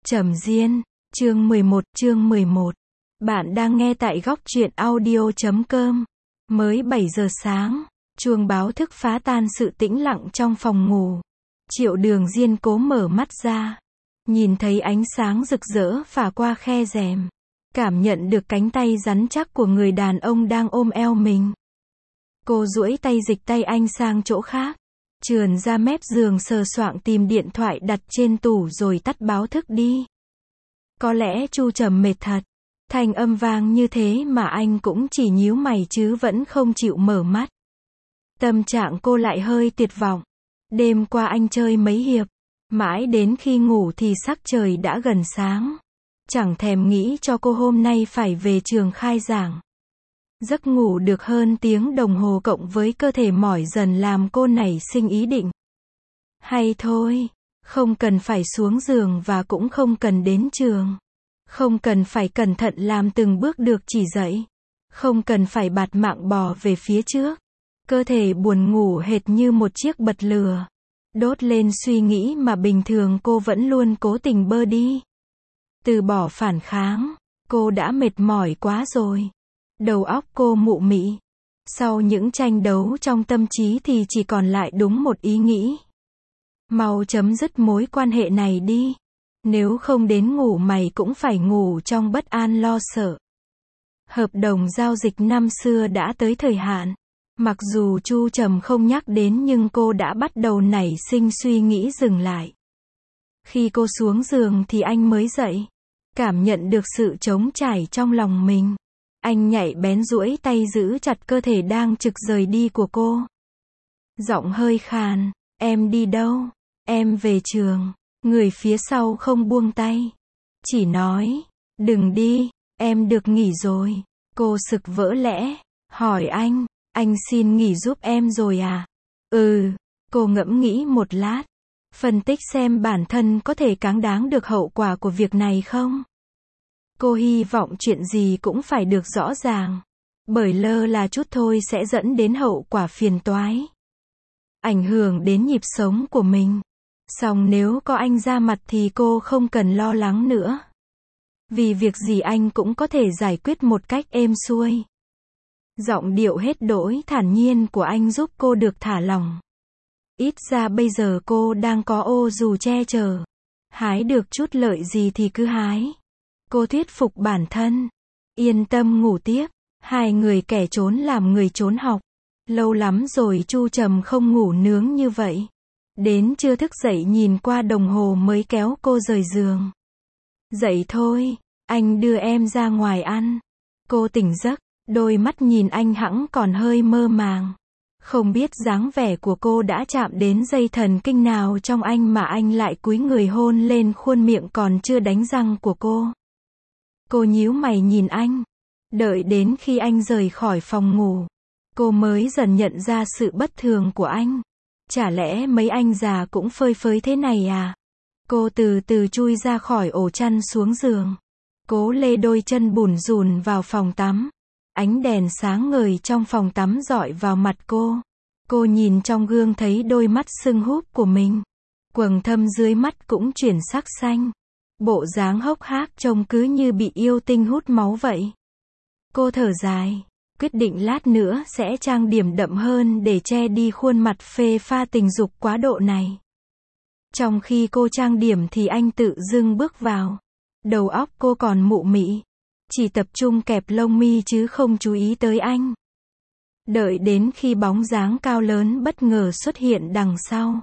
Trầm Diên, chương 11. Bạn đang nghe tại góc truyện audio.com. Mới 7 giờ sáng, chuông báo thức phá tan sự tĩnh lặng trong phòng ngủ. Triệu Đường Diên cố mở mắt ra, nhìn thấy ánh sáng rực rỡ phả qua khe rèm, cảm nhận được cánh tay rắn chắc của người đàn ông đang ôm eo mình. Cô duỗi tay dịch tay anh sang chỗ khác, trườn ra mép giường sờ soạng tìm điện thoại đặt trên tủ rồi tắt báo thức đi. Có lẽ Chu Trầm mệt thật, thanh âm vang như thế mà anh cũng chỉ nhíu mày chứ vẫn không chịu mở mắt. Tâm trạng cô lại hơi tuyệt vọng. Đêm qua anh chơi mấy hiệp, mãi đến khi ngủ thì sắc trời đã gần sáng. Chẳng thèm nghĩ cho cô hôm nay phải về trường khai giảng. Giấc ngủ được hơn tiếng đồng hồ cộng với cơ thể mỏi dần làm cô nảy sinh ý định. Hay thôi, không cần phải xuống giường và cũng không cần đến trường. Không cần phải cẩn thận làm từng bước được chỉ dạy. Không cần phải bạt mạng bò về phía trước. Cơ thể buồn ngủ hệt như một chiếc bật lửa. Đốt lên suy nghĩ mà bình thường cô vẫn luôn cố tình bơ đi. Từ bỏ phản kháng, cô đã mệt mỏi quá rồi. Đầu óc cô mụ mị. Sau những tranh đấu trong tâm trí thì chỉ còn lại đúng một ý nghĩ. Mau chấm dứt mối quan hệ này đi. Nếu không đến ngủ mày cũng phải ngủ trong bất an lo sợ. Hợp đồng giao dịch năm xưa đã tới thời hạn. Mặc dù Chu Trầm không nhắc đến nhưng cô đã bắt đầu nảy sinh suy nghĩ dừng lại. Khi cô xuống giường thì anh mới dậy. Cảm nhận được sự trống trải trong lòng mình. Anh nhạy bén duỗi tay giữ chặt cơ thể đang trực rời đi của cô. Giọng hơi khàn, em đi đâu? Em về trường. Người phía sau không buông tay. Chỉ nói, đừng đi, em được nghỉ rồi. Cô sực vỡ lẽ, hỏi anh xin nghỉ giúp em rồi à? Ừ, cô ngẫm nghĩ một lát. Phân tích xem bản thân có thể cáng đáng được hậu quả của việc này không? Cô hy vọng chuyện gì cũng phải được rõ ràng. Bởi lơ là chút thôi sẽ dẫn đến hậu quả phiền toái. Ảnh hưởng đến nhịp sống của mình. Song nếu có anh ra mặt thì cô không cần lo lắng nữa. Vì việc gì anh cũng có thể giải quyết một cách êm xuôi. Giọng điệu hết đỗi thản nhiên của anh giúp cô được thả lỏng. Ít ra bây giờ cô đang có ô dù che chở. Hái được chút lợi gì thì cứ hái. Cô thuyết phục bản thân. Yên tâm ngủ tiếp. Hai người kẻ trốn làm người trốn học. Lâu lắm rồi Chu Trầm không ngủ nướng như vậy. Đến trưa thức dậy nhìn qua đồng hồ mới kéo cô rời giường. Dậy thôi, anh đưa em ra ngoài ăn. Cô tỉnh giấc, đôi mắt nhìn anh hẵng còn hơi mơ màng. Không biết dáng vẻ của cô đã chạm đến dây thần kinh nào trong anh mà anh lại cúi người hôn lên khuôn miệng còn chưa đánh răng của cô. Cô nhíu mày nhìn anh. Đợi đến khi anh rời khỏi phòng ngủ, cô mới dần nhận ra sự bất thường của anh. Chả lẽ mấy anh già cũng phơi phới thế này à? Cô từ từ chui ra khỏi ổ chăn xuống giường. Cố lê đôi chân bủn rủn vào phòng tắm. Ánh đèn sáng ngời trong phòng tắm rọi vào mặt cô. Cô nhìn trong gương thấy đôi mắt sưng húp của mình. Quầng thâm dưới mắt cũng chuyển sắc xanh. Bộ dáng hốc hác trông cứ như bị yêu tinh hút máu vậy. Cô thở dài. Quyết định lát nữa sẽ trang điểm đậm hơn để che đi khuôn mặt phê pha tình dục quá độ này. Trong khi cô trang điểm thì anh tự dưng bước vào. Đầu óc cô còn mụ mị. Chỉ tập trung kẹp lông mi chứ không chú ý tới anh. Đợi đến khi bóng dáng cao lớn bất ngờ xuất hiện đằng sau.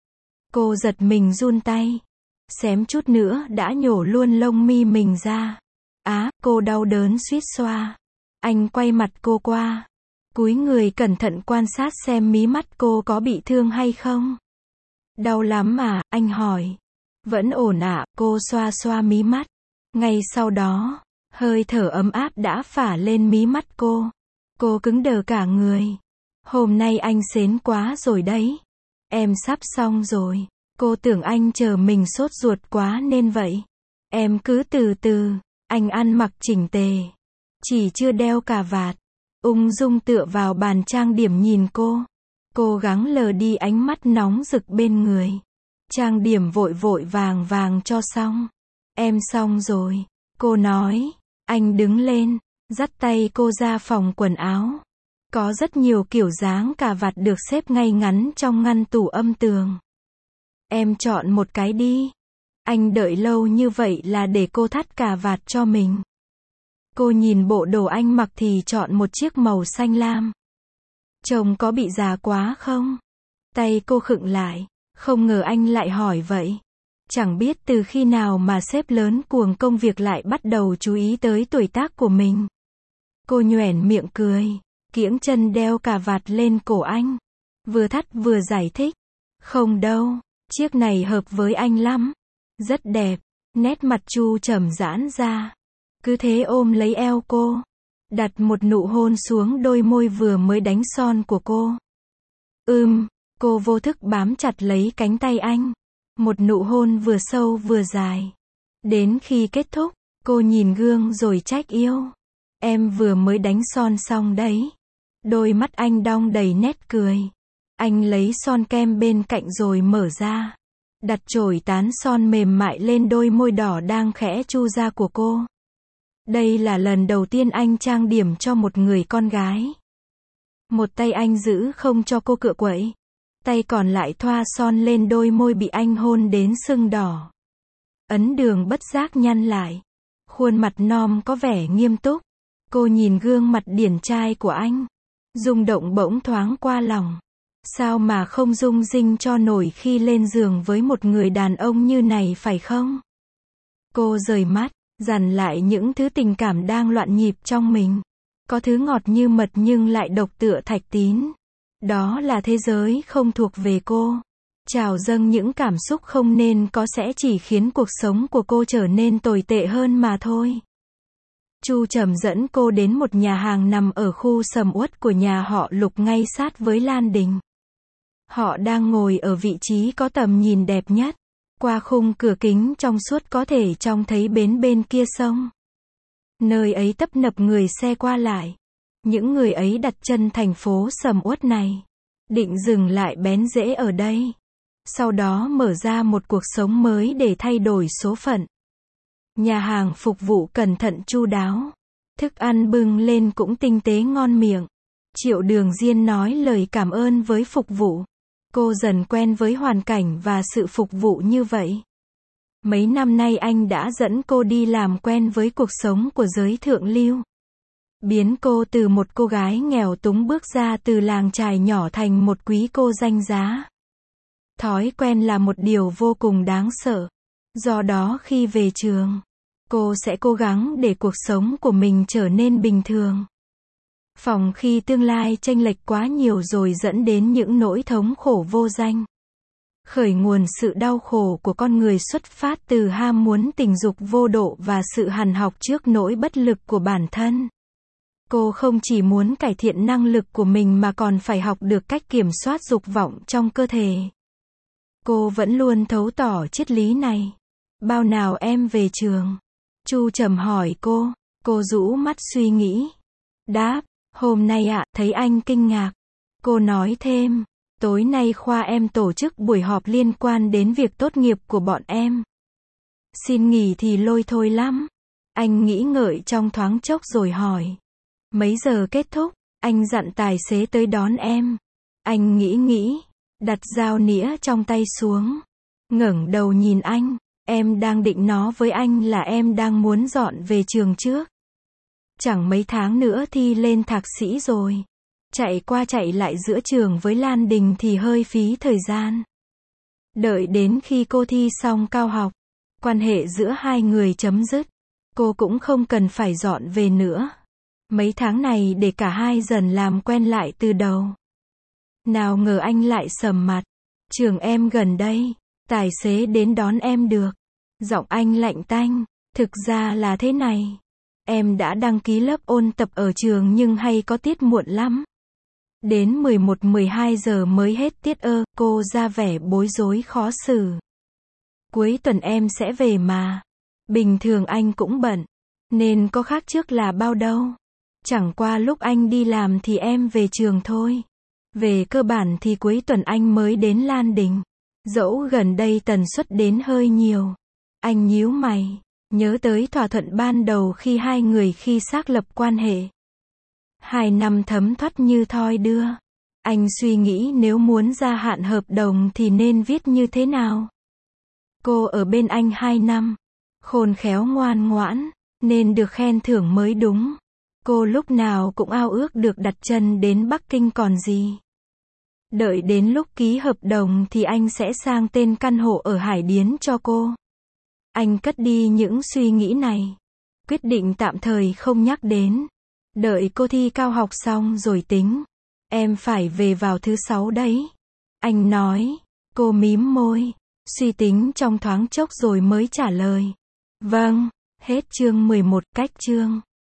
Cô giật mình run tay. Xém chút nữa đã nhổ luôn lông mi mình ra. Cô đau đớn suýt xoa. Anh quay mặt cô qua. Cúi người cẩn thận quan sát xem mí mắt cô có bị thương hay không. Đau lắm à, anh hỏi. Vẫn ổn ạ, cô xoa xoa mí mắt. Ngay sau đó, hơi thở ấm áp đã phả lên mí mắt cô. Cô cứng đờ cả người. Hôm nay anh xến quá rồi đấy. Em sắp xong rồi. Cô tưởng anh chờ mình sốt ruột quá nên vậy. Em cứ từ từ. Anh ăn mặc chỉnh tề. Chỉ chưa đeo cà vạt. Ung dung tựa vào bàn trang điểm nhìn cô. Cố gắng lờ đi ánh mắt nóng rực bên người. Trang điểm vội vội vàng vàng cho xong. Em xong rồi. Cô nói. Anh đứng lên, dắt tay cô ra phòng quần áo. Có rất nhiều kiểu dáng cà vạt được xếp ngay ngắn trong ngăn tủ âm tường. Em chọn một cái đi. Anh đợi lâu như vậy là để cô thắt cà vạt cho mình. Cô nhìn bộ đồ anh mặc thì chọn một chiếc màu xanh lam. Trông có bị già quá không? Tay cô khựng lại. Không ngờ anh lại hỏi vậy. Chẳng biết từ khi nào mà sếp lớn cuồng công việc lại bắt đầu chú ý tới tuổi tác của mình. Cô nhoẻn miệng cười, kiễng chân đeo cà vạt lên cổ anh. Vừa thắt vừa giải thích. Không đâu, chiếc này hợp với anh lắm. Rất đẹp. Nét mặt Chu Trầm giãn ra. Cứ thế ôm lấy eo cô. Đặt một nụ hôn xuống đôi môi vừa mới đánh son của cô. Cô vô thức bám chặt lấy cánh tay anh. Một nụ hôn vừa sâu vừa dài. Đến khi kết thúc, cô nhìn gương rồi trách yêu. Em vừa mới đánh son xong đấy. Đôi mắt anh đong đầy nét cười. Anh lấy son kem bên cạnh rồi mở ra. Đặt chổi tán son mềm mại lên đôi môi đỏ đang khẽ chu ra của cô. Đây là lần đầu tiên anh trang điểm cho một người con gái. Một tay anh giữ không cho cô cựa quậy. Tay còn lại thoa son lên đôi môi bị anh hôn đến sưng đỏ. Ấn Đường bất giác nhăn lại. Khuôn mặt non có vẻ nghiêm túc. Cô nhìn gương mặt điển trai của anh. Rung động bỗng thoáng qua lòng. Sao mà không rung rinh cho nổi khi lên giường với một người đàn ông như này phải không? Cô rời mắt, dằn lại những thứ tình cảm đang loạn nhịp trong mình. Có thứ ngọt như mật nhưng lại độc tựa thạch tín. Đó là thế giới không thuộc về cô. Trào dâng những cảm xúc không nên có sẽ chỉ khiến cuộc sống của cô trở nên tồi tệ hơn mà thôi. Chu Trầm dẫn cô đến một nhà hàng nằm ở khu sầm uất của nhà họ Lục ngay sát với Lan Đình. Họ đang ngồi ở vị trí có tầm nhìn đẹp nhất. Qua khung cửa kính trong suốt có thể trông thấy bến bên kia sông. Nơi ấy tấp nập người xe qua lại. Những người ấy đặt chân thành phố sầm uất này. Định dừng lại bén rễ ở đây. Sau đó mở ra một cuộc sống mới để thay đổi số phận. Nhà hàng phục vụ cẩn thận chu đáo. Thức ăn bưng lên cũng tinh tế ngon miệng. Triệu Đường Diên nói lời cảm ơn với phục vụ. Cô dần quen với hoàn cảnh và sự phục vụ như vậy. Mấy năm nay anh đã dẫn cô đi làm quen với cuộc sống của giới thượng lưu. Biến cô từ một cô gái nghèo túng bước ra từ làng chài nhỏ thành một quý cô danh giá. Thói quen là một điều vô cùng đáng sợ. Do đó khi về trường, cô sẽ cố gắng để cuộc sống của mình trở nên bình thường. Phòng khi tương lai chênh lệch quá nhiều rồi dẫn đến những nỗi thống khổ vô danh. Khởi nguồn sự đau khổ của con người xuất phát từ ham muốn tình dục vô độ và sự hằn học trước nỗi bất lực của bản thân. Cô không chỉ muốn cải thiện năng lực của mình mà còn phải học được cách kiểm soát dục vọng trong cơ thể. Cô vẫn luôn thấu tỏ triết lý này. Bao nào em về trường? Chu Trầm hỏi cô. Cô rũ mắt suy nghĩ. Đáp, hôm nay ạ, thấy anh kinh ngạc. Cô nói thêm, tối nay khoa em tổ chức buổi họp liên quan đến việc tốt nghiệp của bọn em. Xin nghỉ thì lôi thôi lắm. Anh nghĩ ngợi trong thoáng chốc rồi hỏi. Mấy giờ kết thúc? Anh dặn tài xế tới đón em. Anh nghĩ, đặt dao nĩa trong tay xuống. Ngẩng đầu nhìn anh. Em đang định nói với anh là em đang muốn dọn về trường trước. Chẳng mấy tháng nữa thi lên thạc sĩ rồi. Chạy qua chạy lại giữa trường với Lan Đình thì hơi phí thời gian. Đợi đến khi cô thi xong cao học, quan hệ giữa hai người chấm dứt, cô cũng không cần phải dọn về nữa. Mấy tháng này để cả hai dần làm quen lại từ đầu. Nào ngờ anh lại sầm mặt. Trường em gần đây, tài xế đến đón em được. Giọng anh lạnh tanh. Thực ra là thế này. Em đã đăng ký lớp ôn tập ở trường nhưng hay có tiết muộn lắm. Đến 11-12 giờ mới hết tiết cô ra vẻ bối rối khó xử. Cuối tuần em sẽ về mà. Bình thường anh cũng bận. Nên có khác trước là bao đâu. Chẳng qua lúc anh đi làm thì em về trường thôi. Về cơ bản thì cuối tuần anh mới đến Lan Đình. Dẫu gần đây tần suất đến hơi nhiều. Anh nhíu mày. Nhớ tới thỏa thuận ban đầu khi hai người khi xác lập quan hệ. 2 năm thấm thoát như thoi đưa. Anh suy nghĩ nếu muốn gia hạn hợp đồng thì nên viết như thế nào. Cô ở bên anh 2 năm. Khôn khéo ngoan ngoãn, nên được khen thưởng mới đúng. Cô lúc nào cũng ao ước được đặt chân đến Bắc Kinh còn gì. Đợi đến lúc ký hợp đồng thì anh sẽ sang tên căn hộ ở Hải Điến cho cô. Anh cất đi những suy nghĩ này. Quyết định tạm thời không nhắc đến. Đợi cô thi cao học xong rồi tính. Em phải về vào thứ 6 đấy. Anh nói. Cô mím môi. Suy tính trong thoáng chốc rồi mới trả lời. Vâng. Hết chương 11 cách chương.